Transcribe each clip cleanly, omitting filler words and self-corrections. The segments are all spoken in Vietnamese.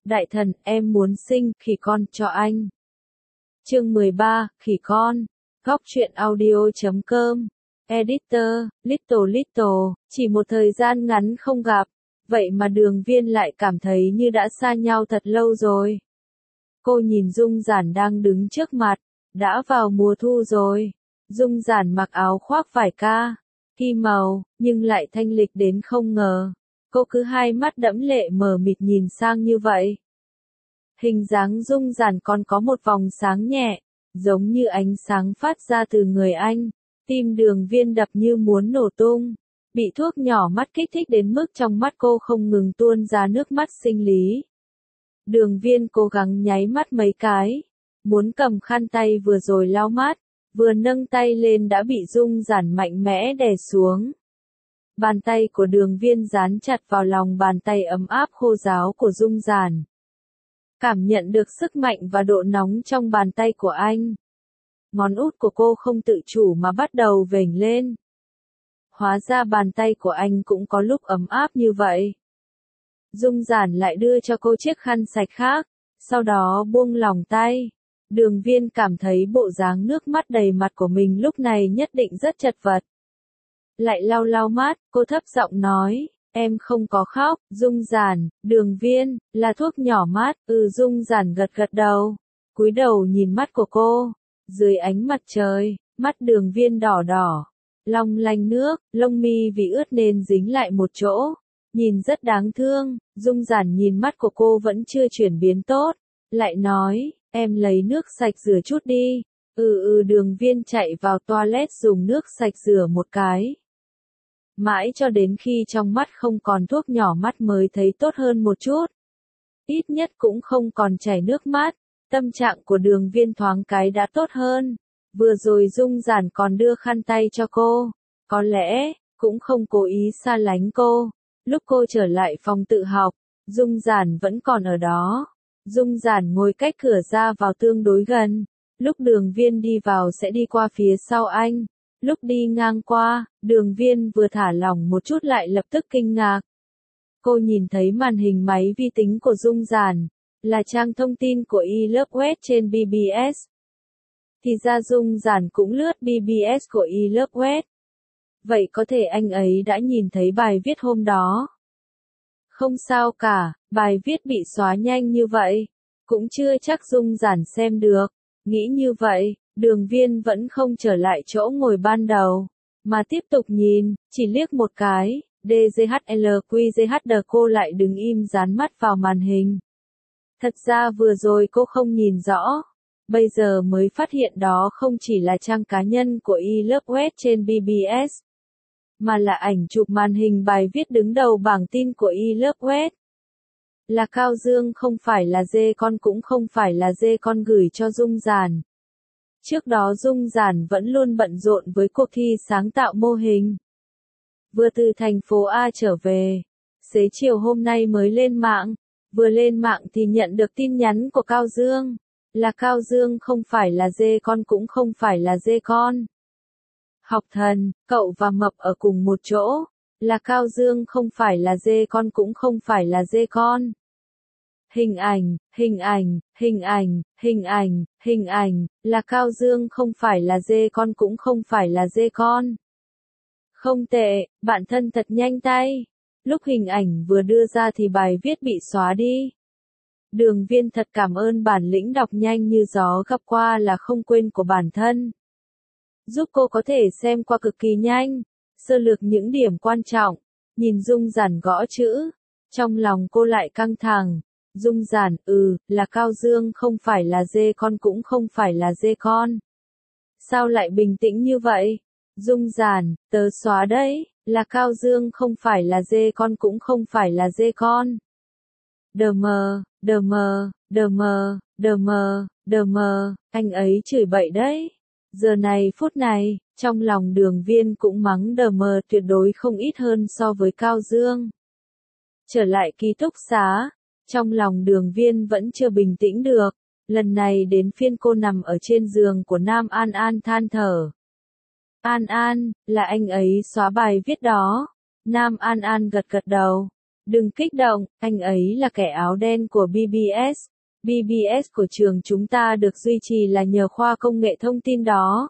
Đại thần, em muốn sinh khỉ con cho anh. Chương 13, khỉ con. Góc truyện audio.com. Editor, Little, chỉ một thời gian ngắn không gặp, vậy mà Đường Viên lại cảm thấy như đã xa nhau thật lâu rồi. Cô nhìn Dung Giản đang đứng trước mặt, đã vào mùa thu rồi. Dung Giản mặc áo khoác vải ca, kim màu, nhưng lại thanh lịch đến không ngờ. Cô cứ hai mắt đẫm lệ mờ mịt nhìn sang như vậy. Hình dáng Dung Giản còn có một vòng sáng nhẹ, giống như ánh sáng phát ra từ người anh. Tim Đường Viên đập như muốn nổ tung. Bị thuốc nhỏ mắt kích thích đến mức trong mắt cô không ngừng tuôn ra nước mắt sinh lý. Đường Viên cố gắng nháy mắt mấy cái, muốn cầm khăn tay vừa rồi lau mắt, vừa nâng tay lên đã bị Dung Giản mạnh mẽ đè xuống. Bàn tay của Đường Viên dán chặt vào lòng bàn tay ấm áp khô ráo của Dung Giản. Cảm nhận được sức mạnh và độ nóng trong bàn tay của anh. Ngón út của cô không tự chủ mà bắt đầu vểnh lên. Hóa ra bàn tay của anh cũng có lúc ấm áp như vậy. Dung Giản lại đưa cho cô chiếc khăn sạch khác, sau đó buông lỏng tay. Đường Viên cảm thấy bộ dáng nước mắt đầy mặt của mình lúc này nhất định rất chật vật. Lại lau lau mắt, cô thấp giọng nói, em không có khóc. Dung Giản, Đường Viên, là thuốc nhỏ mắt. Dung Giản gật gật đầu, cúi đầu nhìn mắt của cô. Dưới ánh mặt trời, mắt Đường Viên đỏ đỏ, long lanh nước, lông mi vì ướt nên dính lại một chỗ, nhìn rất đáng thương. Dung Giản nhìn mắt của cô vẫn chưa chuyển biến tốt, lại nói, em lấy nước sạch rửa chút đi. Đường Viên chạy vào toilet dùng nước sạch rửa một cái. Mãi cho đến khi trong mắt không còn thuốc nhỏ mắt mới thấy tốt hơn một chút. Ít nhất cũng không còn chảy nước mắt. Tâm trạng của Đường Viên thoáng cái đã tốt hơn. Vừa rồi Dung Giản còn đưa khăn tay cho cô. Có lẽ, cũng không cố ý xa lánh cô. Lúc cô trở lại phòng tự học, Dung Giản vẫn còn ở đó. Dung Giản ngồi cách cửa ra vào tương đối gần. Lúc Đường Viên đi vào sẽ đi qua phía sau anh. Lúc đi ngang qua, Đường Viên vừa thả lỏng một chút lại lập tức kinh ngạc. Cô nhìn thấy màn hình máy vi tính của Dung Giản, là trang thông tin của eLoveweb trên BBS. Thì ra Dung Giản cũng lướt BBS của eLoveweb. Vậy có thể anh ấy đã nhìn thấy bài viết hôm đó. Không sao cả, bài viết bị xóa nhanh như vậy. Cũng chưa chắc Dung Giản xem được. Nghĩ như vậy, Đường Viên vẫn không trở lại chỗ ngồi ban đầu, mà tiếp tục nhìn, chỉ liếc một cái, DGHLQGHD cô lại đứng im dán mắt vào màn hình. Thật ra vừa rồi cô không nhìn rõ, bây giờ mới phát hiện đó không chỉ là trang cá nhân của eLoveweb trên BBS, mà là ảnh chụp màn hình bài viết đứng đầu bảng tin của eLoveweb. Là Cao Dương không phải là dê con cũng không phải là dê con gửi cho Dung Giản. Trước đó Dung Giản vẫn luôn bận rộn với cuộc thi sáng tạo mô hình. Vừa từ thành phố A trở về, xế chiều hôm nay mới lên mạng, vừa lên mạng thì nhận được tin nhắn của Cao Dương. Là Cao Dương không phải là dê con cũng không phải là dê con. Học thần, cậu và Mập ở cùng một chỗ. Là Cao Dương không phải là dê con cũng không phải là dê con. Hình ảnh, là Cao Dương không phải là dê con cũng không phải là dê con. Không tệ, bạn thân thật nhanh tay. Lúc hình ảnh vừa đưa ra thì bài viết bị xóa đi. Đường Viên thật cảm ơn bản lĩnh đọc nhanh như gió gặp qua là không quên của bản thân. Giúp cô có thể xem qua cực kỳ nhanh, sơ lược những điểm quan trọng, nhìn Dung Giản gõ chữ. Trong lòng cô lại căng thẳng. Dung Giản, là Cao Dương không phải là dê con cũng không phải là dê con. Sao lại bình tĩnh như vậy? Dung Giản, tớ xóa đấy, là Cao Dương không phải là dê con cũng không phải là dê con. Anh ấy chửi bậy đấy. Giờ này phút này, trong lòng Đường Viên cũng mắng tuyệt đối không ít hơn so với Cao Dương. Trở lại ký túc xá, trong lòng Đường Viên vẫn chưa bình tĩnh được. Lần này đến phiên cô nằm ở trên giường của Nam An An than thở. An An, là anh ấy xóa bài viết đó. Nam An An gật gật đầu. Đừng kích động, anh ấy là kẻ áo đen của BBS. BBS của trường chúng ta được duy trì là nhờ khoa công nghệ thông tin đó.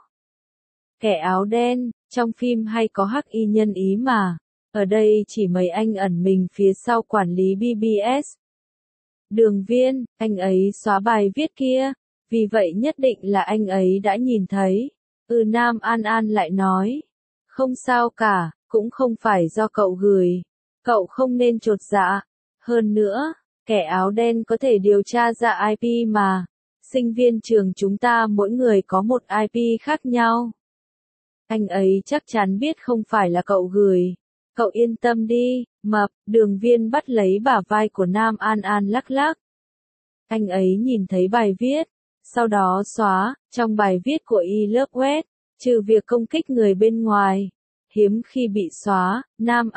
Kẻ áo đen, trong phim hay có hắc y nhân Ý mà. Ở đây chỉ mấy anh ẩn mình phía sau quản lý BBS. Đường Viên, anh ấy xóa bài viết kia, vì vậy nhất định là anh ấy đã nhìn thấy. Nam An An lại nói. Không sao cả, cũng không phải do cậu gửi. Cậu không nên chột dạ. Hơn nữa, kẻ áo đen có thể điều tra ra IP mà. Sinh viên trường chúng ta mỗi người có một IP khác nhau. Anh ấy chắc chắn biết không phải là cậu gửi. Cậu yên tâm đi, Mập. Đường Viên bắt lấy bả vai của Nam An An lắc lắc. Anh ấy nhìn thấy bài viết, sau đó xóa. Trong bài viết của eLoveWeb, trừ việc công kích người bên ngoài, hiếm khi bị xóa. Nam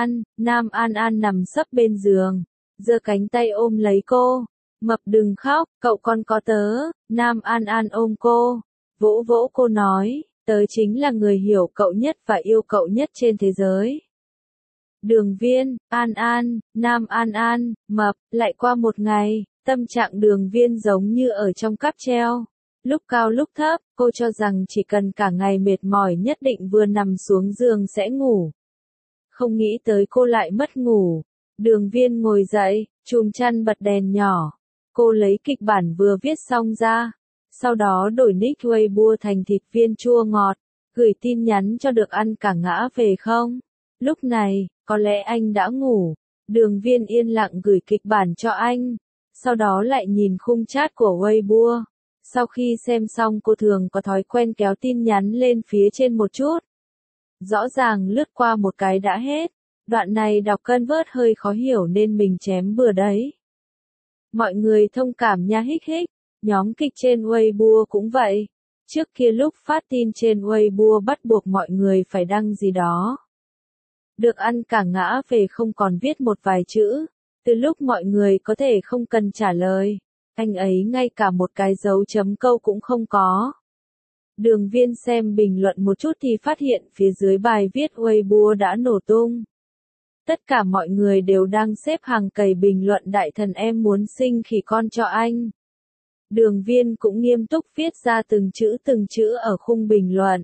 An An nằm sấp bên giường, giơ cánh tay ôm lấy cô. Mập đừng khóc, cậu còn có tớ. Nam An An ôm cô, vỗ vỗ cô nói, tớ chính là người hiểu cậu nhất và yêu cậu nhất trên thế giới. Đường Viên, Nam An, Mập. Lại qua một ngày, tâm trạng Đường Viên giống như ở trong cáp treo. Lúc cao lúc thấp, cô cho rằng chỉ cần cả ngày mệt mỏi nhất định vừa nằm xuống giường sẽ ngủ. Không nghĩ tới cô lại mất ngủ. Đường Viên ngồi dậy, chùm chăn bật đèn nhỏ. Cô lấy kịch bản vừa viết xong ra. Sau đó đổi nick Weibo thành thịt viên chua ngọt. Gửi tin nhắn cho được ăn cả ngã về không? Lúc này, có lẽ anh đã ngủ. Đường Viên yên lặng gửi kịch bản cho anh. Sau đó lại nhìn khung chat của Weibo. Sau khi xem xong cô thường có thói quen kéo tin nhắn lên phía trên một chút. Rõ ràng lướt qua một cái đã hết. Đoạn này đọc convert hơi khó hiểu nên mình chém bừa đấy. Mọi người thông cảm nha hích hích. Nhóm kịch trên Weibo cũng vậy. Trước kia lúc phát tin trên Weibo bắt buộc mọi người phải đăng gì đó. Được ăn cả ngã về không còn viết một vài chữ. Từ lúc mọi người có thể không cần trả lời. Anh ấy ngay cả một cái dấu chấm câu cũng không có. Đường Viên xem bình luận một chút thì phát hiện phía dưới bài viết Weibo đã nổ tung. Tất cả mọi người đều đang xếp hàng cày bình luận đại thần em muốn sinh khỉ con cho anh. Đường Viên cũng nghiêm túc viết ra từng chữ ở khung bình luận.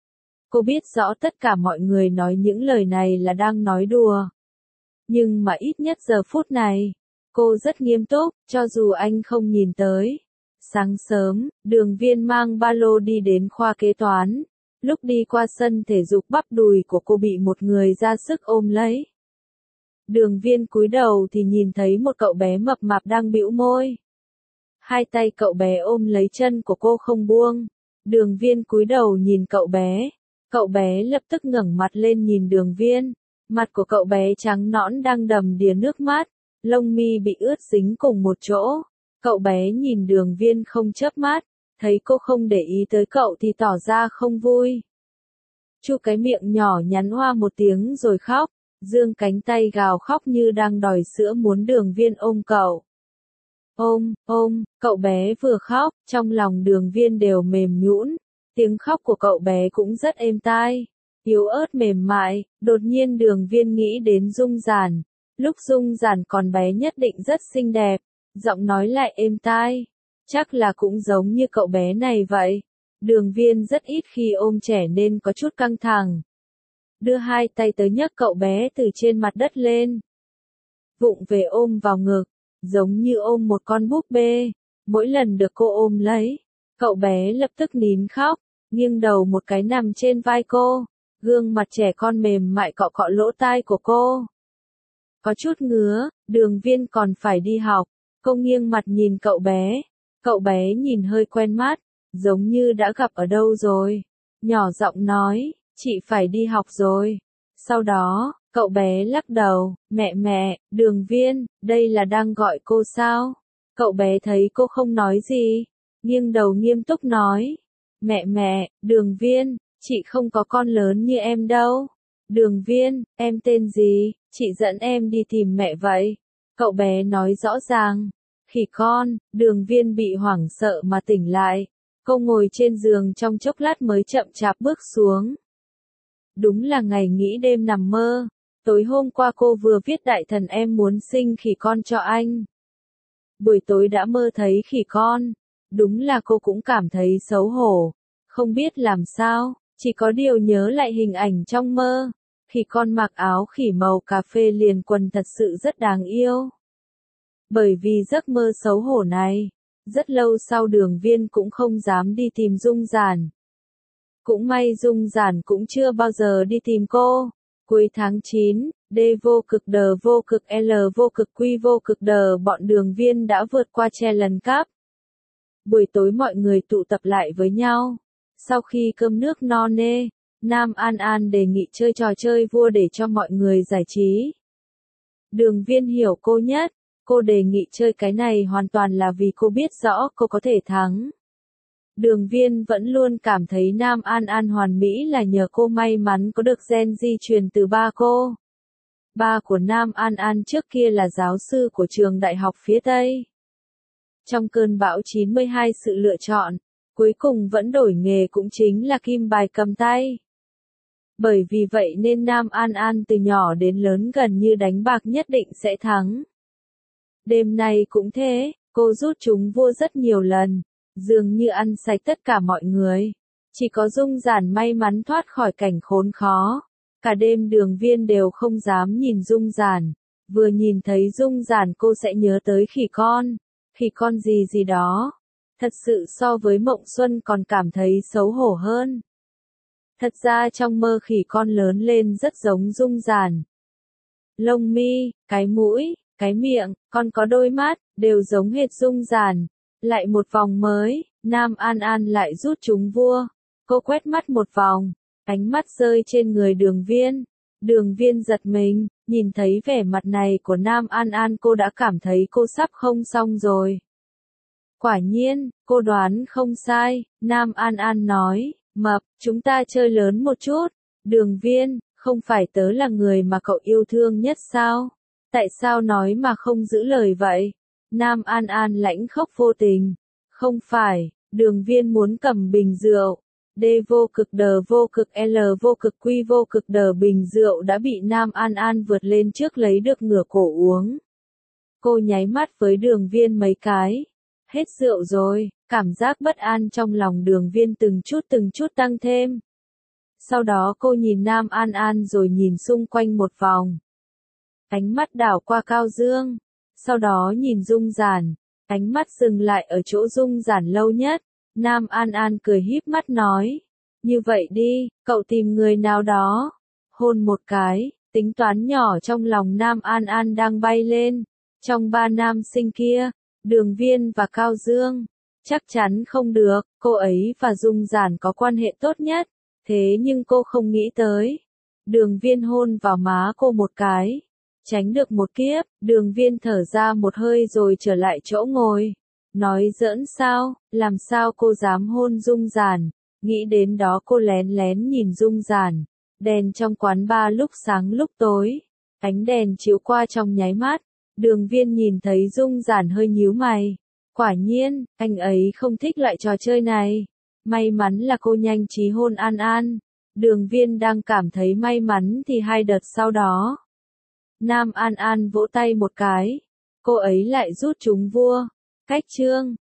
Cô biết rõ tất cả mọi người nói những lời này là đang nói đùa. Nhưng mà ít nhất giờ phút này, cô rất nghiêm túc, cho dù anh không nhìn tới. Sáng sớm, Đường Viên mang ba lô đi đến khoa kế toán. Lúc đi qua sân thể dục bắp đùi của cô bị một người ra sức ôm lấy. Đường Viên cúi đầu thì nhìn thấy một cậu bé mập mạp đang bĩu môi. Hai tay cậu bé ôm lấy chân của cô không buông. Đường Viên cúi đầu nhìn cậu bé. Cậu bé lập tức ngẩng mặt lên nhìn Đường Viên. Mặt của cậu bé trắng nõn đang đầm đìa nước mắt. Lông mi bị ướt dính cùng một chỗ. Cậu bé nhìn Đường Viên không chớp mắt. Thấy cô không để ý tới cậu thì tỏ ra không vui. Chu cái miệng nhỏ nhắn hoa một tiếng rồi khóc. Dương cánh tay gào khóc như đang đòi sữa muốn Đường Viên ôm cậu. Cậu bé vừa khóc, trong lòng Đường Viên đều mềm nhũn. Tiếng khóc của cậu bé cũng rất êm tai, yếu ớt mềm mại. Đột nhiên Đường Viên nghĩ đến Dung Giản. Lúc Dung Giản còn bé nhất định rất xinh đẹp, giọng nói lại êm tai. Chắc là cũng giống như cậu bé này vậy. Đường Viên rất ít khi ôm trẻ nên có chút căng thẳng. Đưa hai tay tới nhấc cậu bé từ trên mặt đất lên. Vụng về ôm vào ngực, giống như ôm một con búp bê. Mỗi lần được cô ôm lấy, cậu bé lập tức nín khóc, nghiêng đầu một cái nằm trên vai cô. Gương mặt trẻ con mềm mại cọ cọ lỗ tai của cô. Có chút ngứa, Đường Viên còn phải đi học. Cô nghiêng mặt nhìn cậu bé. Cậu bé nhìn hơi quen mắt, giống như đã gặp ở đâu rồi. Nhỏ giọng nói, chị phải đi học rồi. Sau đó, cậu bé lắc đầu, mẹ, Đường Viên, đây là đang gọi cô sao? Cậu bé thấy cô không nói gì, nghiêng đầu nghiêm túc nói, mẹ, Đường Viên, chị không có con lớn như em đâu. Đường Viên, em tên gì? Chị dẫn em đi tìm mẹ vậy. Cậu bé nói rõ ràng. Khỉ con. Đường Viên bị hoảng sợ mà tỉnh lại. Cô ngồi trên giường trong chốc lát mới chậm chạp bước xuống. Đúng là ngày nghĩ đêm nằm mơ. Tối hôm qua cô vừa viết đại thần em muốn sinh khỉ con cho anh. Buổi tối đã mơ thấy khỉ con. Đúng là cô cũng cảm thấy xấu hổ. Không biết làm sao, chỉ có điều nhớ lại hình ảnh trong mơ. Khỉ con mặc áo khỉ màu cà phê liền quần thật sự rất đáng yêu. Bởi vì giấc mơ xấu hổ này, rất lâu sau Đường Viên cũng không dám đi tìm Dung Giản. Cũng may Dung Giản cũng chưa bao giờ đi tìm cô. Cuối tháng 9, D vô cực D vô cực L vô cực Q vô cực D bọn Đường Viên đã vượt qua Challenge Cup. Buổi tối mọi người tụ tập lại với nhau. Sau khi cơm nước no nê, Nam An An đề nghị chơi trò chơi vua để cho mọi người giải trí. Đường Viên hiểu cô nhất, cô đề nghị chơi cái này hoàn toàn là vì cô biết rõ cô có thể thắng. Đường Viên vẫn luôn cảm thấy Nam An An hoàn mỹ là nhờ cô may mắn có được gen di truyền từ ba cô. Ba của Nam An An trước kia là giáo sư của trường đại học phía Tây. Trong cơn bão 92 sự lựa chọn, cuối cùng vẫn đổi nghề cũng chính là kim bài cầm tay. Bởi vì vậy nên Nam An An từ nhỏ đến lớn gần như đánh bạc nhất định sẽ thắng. Đêm nay cũng thế, cô rút chúng vua rất nhiều lần, dường như ăn sạch tất cả mọi người. Chỉ có Dung Giản may mắn thoát khỏi cảnh khốn khó. Cả đêm Đường Viên đều không dám nhìn Dung Giản. Vừa nhìn thấy Dung Giản cô sẽ nhớ tới khỉ con gì gì đó. Thật sự so với Mộng Xuân còn cảm thấy xấu hổ hơn. Thật ra trong mơ khỉ con lớn lên rất giống Dung Giản. Lông mi, cái mũi, cái miệng, còn có đôi mắt, đều giống hệt Dung Giản. Lại một vòng mới, Nam An An lại rút chúng vua. Cô quét mắt một vòng, ánh mắt rơi trên người Đường Viên. Đường Viên giật mình, nhìn thấy vẻ mặt này của Nam An An cô đã cảm thấy cô sắp không xong rồi. Quả nhiên, cô đoán không sai, Nam An An nói, Mập, chúng ta chơi lớn một chút. Đường Viên, không phải tớ là người mà cậu yêu thương nhất sao? Tại sao nói mà không giữ lời vậy? Nam An An lãnh khốc vô tình. Không phải, Đường Viên muốn cầm bình rượu. D vô cực D vô cực L vô cực Q vô cực D bình rượu đã bị Nam An An vượt lên trước lấy được ngửa cổ uống. Cô nháy mắt với Đường Viên mấy cái. Hết rượu rồi, cảm giác bất an trong lòng Đường Viên từng chút tăng thêm. Sau đó cô nhìn Nam An An rồi nhìn xung quanh một vòng. Ánh mắt đảo qua Cao Dương. Sau đó nhìn Dung Giản. Ánh mắt dừng lại ở chỗ Dung Giản lâu nhất. Nam An An cười híp mắt nói. Như vậy đi, cậu tìm người nào đó. Hôn một cái, tính toán nhỏ trong lòng Nam An An đang bay lên. Trong ba nam sinh kia, Đường Viên và Cao Dương. Chắc chắn không được, cô ấy và Dung Giản có quan hệ tốt nhất. Thế nhưng cô không nghĩ tới. Đường Viên hôn vào má cô một cái. Tránh được một kiếp, Đường Viên thở ra một hơi rồi trở lại chỗ ngồi. Nói giỡn sao, làm sao cô dám hôn Dung Giản. Nghĩ đến đó cô lén lén nhìn Dung Giản. Đèn trong quán bar lúc sáng lúc tối. Ánh đèn chiếu qua trong nháy mắt. Đường Viên nhìn thấy Dung Giản hơi nhíu mày. Quả nhiên, anh ấy không thích loại trò chơi này. May mắn là cô nhanh trí hôn An An. Đường Viên đang cảm thấy may mắn thì hai đợt sau đó. Nam An An vỗ tay một cái. Cô ấy lại rút chúng vua. Cách chương.